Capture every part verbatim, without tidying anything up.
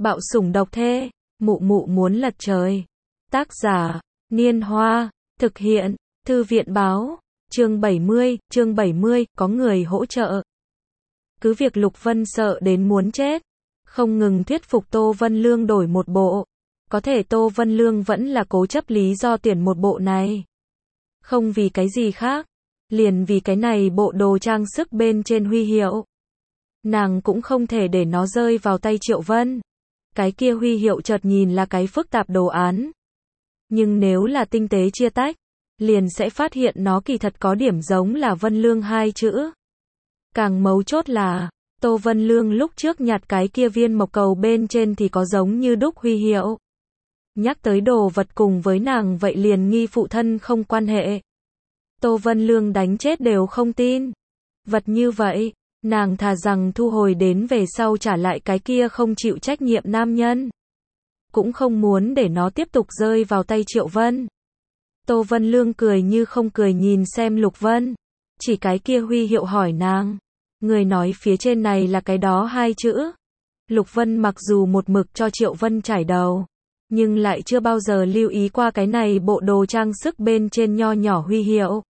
Bạo sủng độc thê, mụ mụ muốn lật trời. Tác giả, Niên Hoa, thực hiện, Thư viện báo, chương bảy mươi, chương bảy mươi, có người hỗ trợ. Cứ việc Lục Vân sợ đến muốn chết, không ngừng thuyết phục Tô Vân Lương đổi một bộ. Có thể Tô Vân Lương vẫn là cố chấp lý do tuyển một bộ này. Không vì cái gì khác, liền vì cái này bộ đồ trang sức bên trên huy hiệu. Nàng cũng không thể để nó rơi vào tay Triệu Vân. Cái kia huy hiệu chợt nhìn là cái phức tạp đồ án. Nhưng nếu là tinh tế chia tách, liền sẽ phát hiện nó kỳ thật có điểm giống là Vân Lương hai chữ. Càng mấu chốt là, Tô Vân Lương lúc trước nhặt cái kia viên mộc cầu bên trên thì có giống như đúc huy hiệu. Nhắc tới đồ vật cùng với nàng vậy liền nghi phụ thân không quan hệ. Tô Vân Lương đánh chết đều không tin. Vật như vậy, nàng thà rằng thu hồi đến về sau trả lại cái kia không chịu trách nhiệm nam nhân. Cũng không muốn để nó tiếp tục rơi vào tay Triệu Vân. Tô Vân Lương cười như không cười nhìn xem Lục Vân. Chỉ cái kia huy hiệu hỏi nàng. Người nói phía trên này là cái đó hai chữ. Lục Vân mặc dù một mực cho Triệu Vân trải đầu, nhưng lại chưa bao giờ lưu ý qua cái này bộ đồ trang sức bên trên nho nhỏ huy hiệu.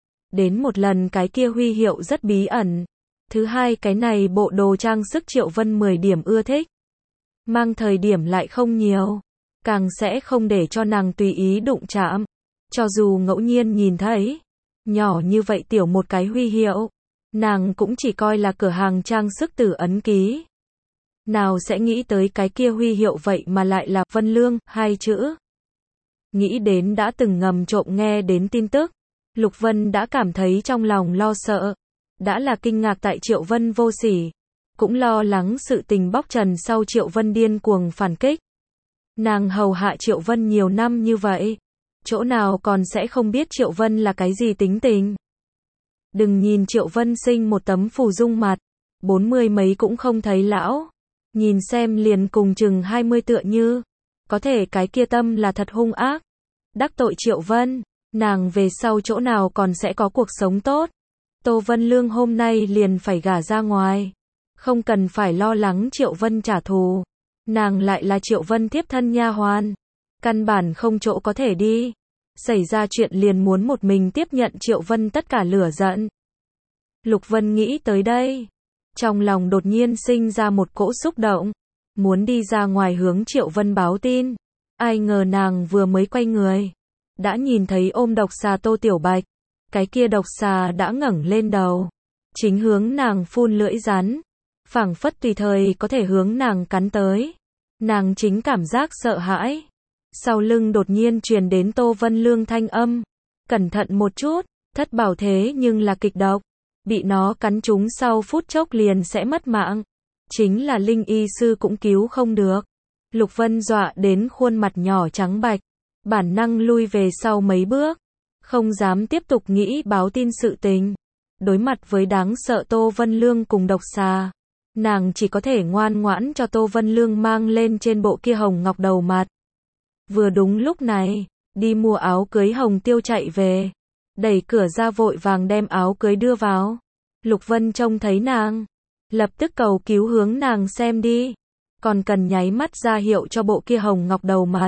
Đến một lần cái kia huy hiệu rất bí ẩn. Thứ hai cái này bộ đồ trang sức Triệu Vân mười điểm ưa thích. Mang thời điểm lại không nhiều. Càng sẽ không để cho nàng tùy ý đụng chạm. Cho dù ngẫu nhiên nhìn thấy. Nhỏ như vậy tiểu một cái huy hiệu. Nàng cũng chỉ coi là cửa hàng trang sức tử ấn ký. Nào sẽ nghĩ tới cái kia huy hiệu vậy mà lại là Vân Lương, hai chữ. Nghĩ đến đã từng ngầm trộm nghe đến tin tức. Lục Vân đã cảm thấy trong lòng lo sợ. Đã là kinh ngạc tại Triệu Vân vô sỉ. Cũng lo lắng sự tình bóc trần sau Triệu Vân điên cuồng phản kích. Nàng hầu hạ Triệu Vân nhiều năm như vậy. Chỗ nào còn sẽ không biết Triệu Vân là cái gì tính tình. Đừng nhìn Triệu Vân sinh một tấm phù dung mặt. Bốn mươi mấy cũng không thấy lão. Nhìn xem liền cùng chừng hai mươi tựa như. Có thể cái kia tâm là thật hung ác. Đắc tội Triệu Vân. Nàng về sau chỗ nào còn sẽ có cuộc sống tốt. Tô Vân Lương hôm nay liền phải gả ra ngoài. Không cần phải lo lắng Triệu Vân trả thù. Nàng lại là Triệu Vân tiếp thân nha hoàn. Căn bản không chỗ có thể đi. Xảy ra chuyện liền muốn một mình tiếp nhận Triệu Vân tất cả lửa giận. Lục Vân nghĩ tới đây. Trong lòng đột nhiên sinh ra một cỗ xúc động. Muốn đi ra ngoài hướng Triệu Vân báo tin. Ai ngờ nàng vừa mới quay người. Đã nhìn thấy ôm độc xà Tô Tiểu Bạch. Cái kia độc xà đã ngẩng lên đầu. Chính hướng nàng phun lưỡi rắn. Phảng phất tùy thời có thể hướng nàng cắn tới. Nàng chính cảm giác sợ hãi. Sau lưng đột nhiên truyền đến Tô Vân Lương thanh âm. Cẩn thận một chút, thất bảo thế nhưng là kịch độc. Bị nó cắn trúng sau phút chốc liền sẽ mất mạng. Chính là linh y sư cũng cứu không được. Lục Vân dọa đến khuôn mặt nhỏ trắng bạch. Bản năng lui về sau mấy bước. Không dám tiếp tục nghĩ báo tin sự tình. Đối mặt với đáng sợ Tô Vân Lương cùng độc xà. Nàng chỉ có thể ngoan ngoãn cho Tô Vân Lương mang lên trên bộ kia hồng ngọc đầu mặt. Vừa đúng lúc này, đi mua áo cưới Hồng Tiêu chạy về. Đẩy cửa ra vội vàng đem áo cưới đưa vào. Lục Vân trông thấy nàng. Lập tức cầu cứu hướng nàng xem đi. Còn cần nháy mắt ra hiệu cho bộ kia hồng ngọc đầu mặt.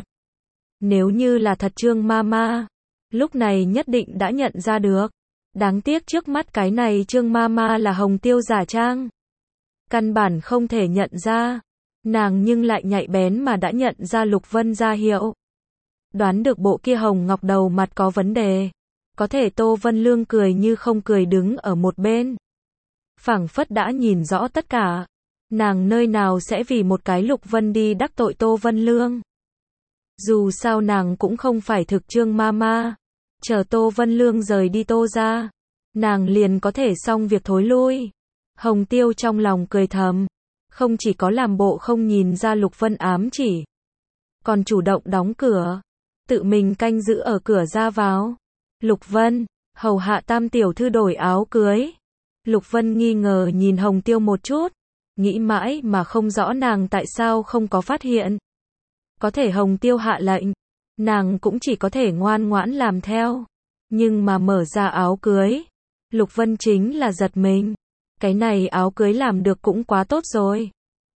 Nếu như là thật Trương Mama, lúc này nhất định đã nhận ra được. Đáng tiếc trước mắt cái này Trương Mama là Hồng Tiêu giả trang. Căn bản không thể nhận ra. Nàng nhưng lại nhạy bén mà đã nhận ra Lục Vân ra hiệu. Đoán được bộ kia hồng ngọc đầu mặt có vấn đề. Có thể Tô Vân Lương cười như không cười đứng ở một bên. Phảng phất đã nhìn rõ tất cả. Nàng nơi nào sẽ vì một cái Lục Vân đi đắc tội Tô Vân Lương. Dù sao nàng cũng không phải thực Trương Mama. Chờ Tô Vân Lương rời đi Tô ra. Nàng liền có thể xong việc thối lui. Hồng Tiêu trong lòng cười thầm. Không chỉ có làm bộ không nhìn ra Lục Vân ám chỉ. Còn chủ động đóng cửa. Tự mình canh giữ ở cửa ra vào. Lục Vân, hầu hạ Tam tiểu thư đổi áo cưới. Lục Vân nghi ngờ nhìn Hồng Tiêu một chút. Nghĩ mãi mà không rõ nàng tại sao không có phát hiện. Có thể Hồng Tiêu hạ lệnh. Nàng cũng chỉ có thể ngoan ngoãn làm theo. Nhưng mà mở ra áo cưới. Lục Vân chính là giật mình. Cái này áo cưới làm được cũng quá tốt rồi.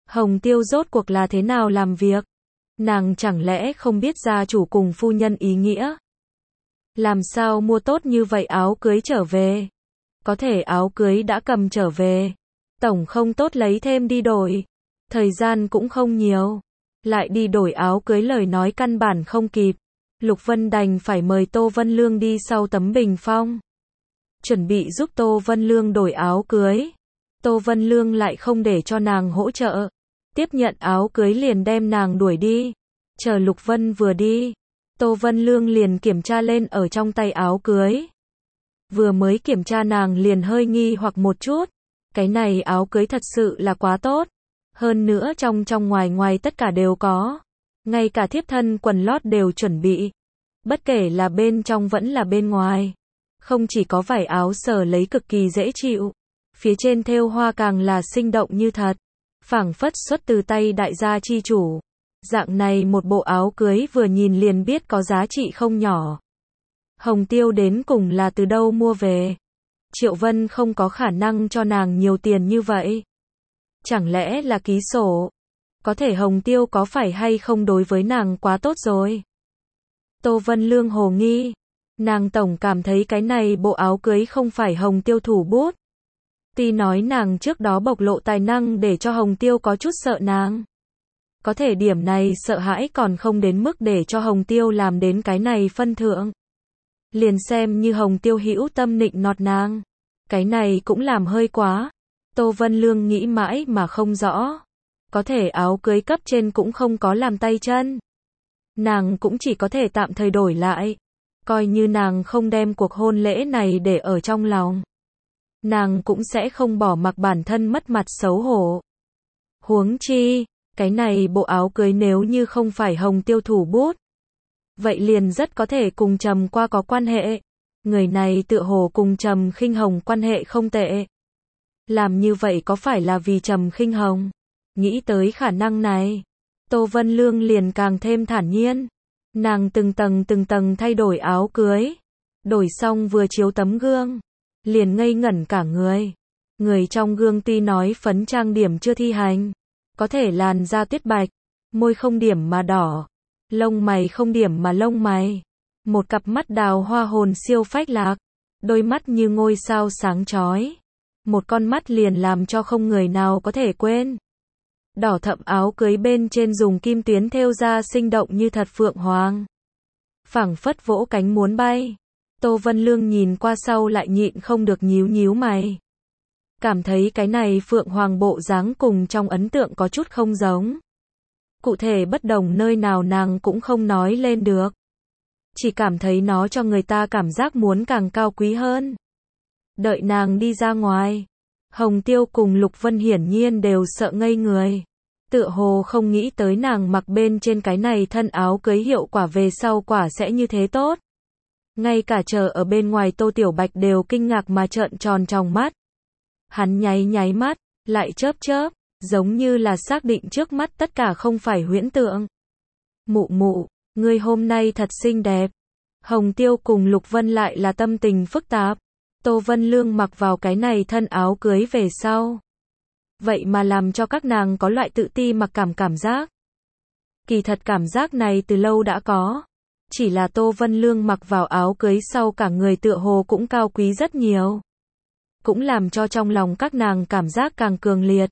Hồng Tiêu rốt cuộc là thế nào làm việc? Nàng chẳng lẽ không biết gia chủ cùng phu nhân ý nghĩa? Làm sao mua tốt như vậy áo cưới trở về? Có thể áo cưới đã cầm trở về. Tổng không tốt lấy thêm đi đổi. Thời gian cũng không nhiều. Lại đi đổi áo cưới lời nói căn bản không kịp. Lục Vân đành phải mời Tô Vân Lương đi sau tấm bình phong. Chuẩn bị giúp Tô Vân Lương đổi áo cưới. Tô Vân Lương lại không để cho nàng hỗ trợ. Tiếp nhận áo cưới liền đem nàng đuổi đi. Chờ Lục Vân vừa đi, Tô Vân Lương liền kiểm tra lên ở trong tay áo cưới. Vừa mới kiểm tra nàng liền hơi nghi hoặc một chút. Cái này áo cưới thật sự là quá tốt. Hơn nữa trong trong ngoài ngoài tất cả đều có. Ngay cả thiếp thân quần lót đều chuẩn bị. Bất kể là bên trong vẫn là bên ngoài. Không chỉ có vải áo sờ lấy cực kỳ dễ chịu. Phía trên thêu hoa càng là sinh động như thật. Phảng phất xuất từ tay đại gia chi chủ. Dạng này một bộ áo cưới vừa nhìn liền biết có giá trị không nhỏ. Hồng Tiêu đến cùng là từ đâu mua về? Triệu Vân không có khả năng cho nàng nhiều tiền như vậy. Chẳng lẽ là ký sổ? Có thể Hồng Tiêu có phải hay không đối với nàng quá tốt rồi? Tô Vân Lương hồ nghi. Nàng tổng cảm thấy cái này bộ áo cưới không phải Hồng Tiêu thủ bút. Tuy nói nàng trước đó bộc lộ tài năng để cho Hồng Tiêu có chút sợ nàng. Có thể điểm này sợ hãi còn không đến mức để cho Hồng Tiêu làm đến cái này phân thượng. Liền xem như Hồng Tiêu hữu tâm nịnh nọt nàng. Cái này cũng làm hơi quá. Tô Vân Lương nghĩ mãi mà không rõ. Có thể áo cưới cấp trên cũng không có làm tay chân. Nàng cũng chỉ có thể tạm thời đổi lại. Coi như nàng không đem cuộc hôn lễ này để ở trong lòng. Nàng cũng sẽ không bỏ mặc bản thân mất mặt xấu hổ. Huống chi, cái này bộ áo cưới nếu như không phải Hồng Tiêu thủ bút. Vậy liền rất có thể cùng Trầm Qua có quan hệ. Người này tựa hồ cùng Trầm Khinh Hồng quan hệ không tệ. Làm như vậy có phải là vì Trầm Khinh Hồng? Nghĩ tới khả năng này, Tô Vân Lương liền càng thêm thản nhiên. Nàng từng tầng từng tầng thay đổi áo cưới. Đổi xong vừa chiếu tấm gương. Liền ngây ngẩn cả người. Người trong gương tuy nói phấn trang điểm chưa thi hành. Có thể làn da tuyết bạch. Môi không điểm mà đỏ. Lông mày không điểm mà lông mày. Một cặp mắt đào hoa hồn siêu phách lạc. Đôi mắt như ngôi sao sáng chói. Một con mắt liền làm cho không người nào có thể quên. Đỏ thẫm áo cưới bên trên dùng kim tuyến thêu ra sinh động như thật phượng hoàng. Phảng phất vỗ cánh muốn bay. Tô Vân Lương nhìn qua sau lại nhịn không được nhíu nhíu mày. Cảm thấy cái này phượng hoàng bộ dáng cùng trong ấn tượng có chút không giống. Cụ thể bất đồng nơi nào nàng cũng không nói lên được. Chỉ cảm thấy nó cho người ta cảm giác muốn càng cao quý hơn. Đợi nàng đi ra ngoài. Hồng Tiêu cùng Lục Vân hiển nhiên đều sợ ngây người. Tựa hồ không nghĩ tới nàng mặc bên trên cái này thân áo cưới hiệu quả về sau quả sẽ như thế tốt. Ngay cả chờ ở bên ngoài Tô Tiểu Bạch đều kinh ngạc mà trợn tròn tròng mắt. Hắn nháy nháy mắt, lại chớp chớp, giống như là xác định trước mắt tất cả không phải huyễn tượng. Mụ mụ, ngươi hôm nay thật xinh đẹp. Hồng Tiêu cùng Lục Vân lại là tâm tình phức tạp. Tô Vân Lương mặc vào cái này thân áo cưới về sau. Vậy mà làm cho các nàng có loại tự ti mặc cảm cảm giác. Kỳ thật cảm giác này từ lâu đã có. Chỉ là Tô Vân Lương mặc vào áo cưới sau cả người tựa hồ cũng cao quý rất nhiều. Cũng làm cho trong lòng các nàng cảm giác càng cường liệt.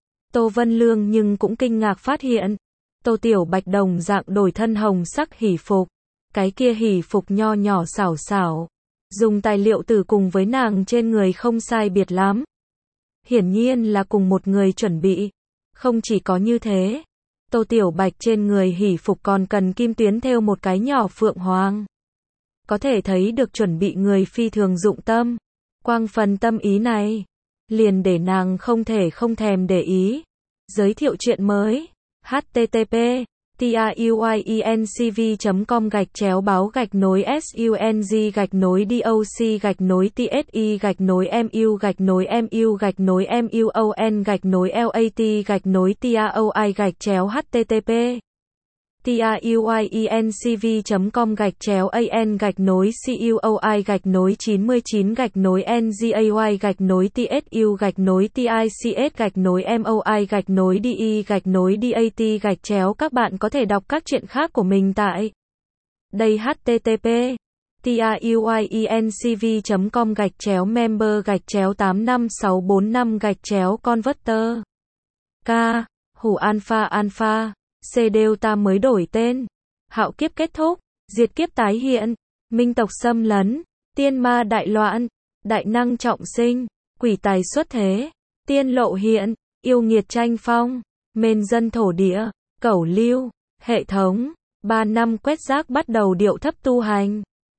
Tô Vân Lương nhưng cũng kinh ngạc phát hiện. Tô Tiểu Bạch đồng dạng đổi thân hồng sắc hỉ phục. Cái kia hỉ phục nho nhỏ xảo xảo. Dùng tài liệu từ cùng với nàng trên người không sai biệt lắm. Hiển nhiên là cùng một người chuẩn bị. Không chỉ có như thế. Tô Tiểu Bạch trên người hỉ phục còn cần kim tuyến thêu một cái nhỏ phượng hoàng. Có thể thấy được chuẩn bị người phi thường dụng tâm. Quang phần tâm ý này. Liền để nàng không thể không thèm để ý. Giới thiệu chuyện mới. H T T P TAUIENCV chấm com gạch chéo báo gạch nối SUNG gạch nối DOC gạch nối TSI gạch nối MU gạch nối MU gạch nối MUON gạch nối LAT gạch nối TAOI gạch chéo H T T P truyencv.com gạch chéo an gạch nối cuoi gạch nối chín mươi chín gạch nối ngay gạch nối tsu gạch nối tics gạch nối moi gạch nối de gạch nối dat gạch chéo. Các bạn có thể đọc các chuyện khác của mình tại đây. http truyencv.com gạch chéo member gạch chéo tám năm sáu bốn năm gạch chéo converter. K. Hủ alpha alpha. C. Delta mới đổi tên. Hạo kiếp kết thúc. Diệt kiếp tái hiện. Minh tộc xâm lấn. Tiên ma đại loạn. Đại năng trọng sinh. Quỷ tài xuất thế. Tiên lộ hiện. Yêu nghiệt tranh phong. Mền dân thổ địa. Cẩu lưu. Hệ thống. Ba năm quét rác bắt đầu điệu thấp tu hành.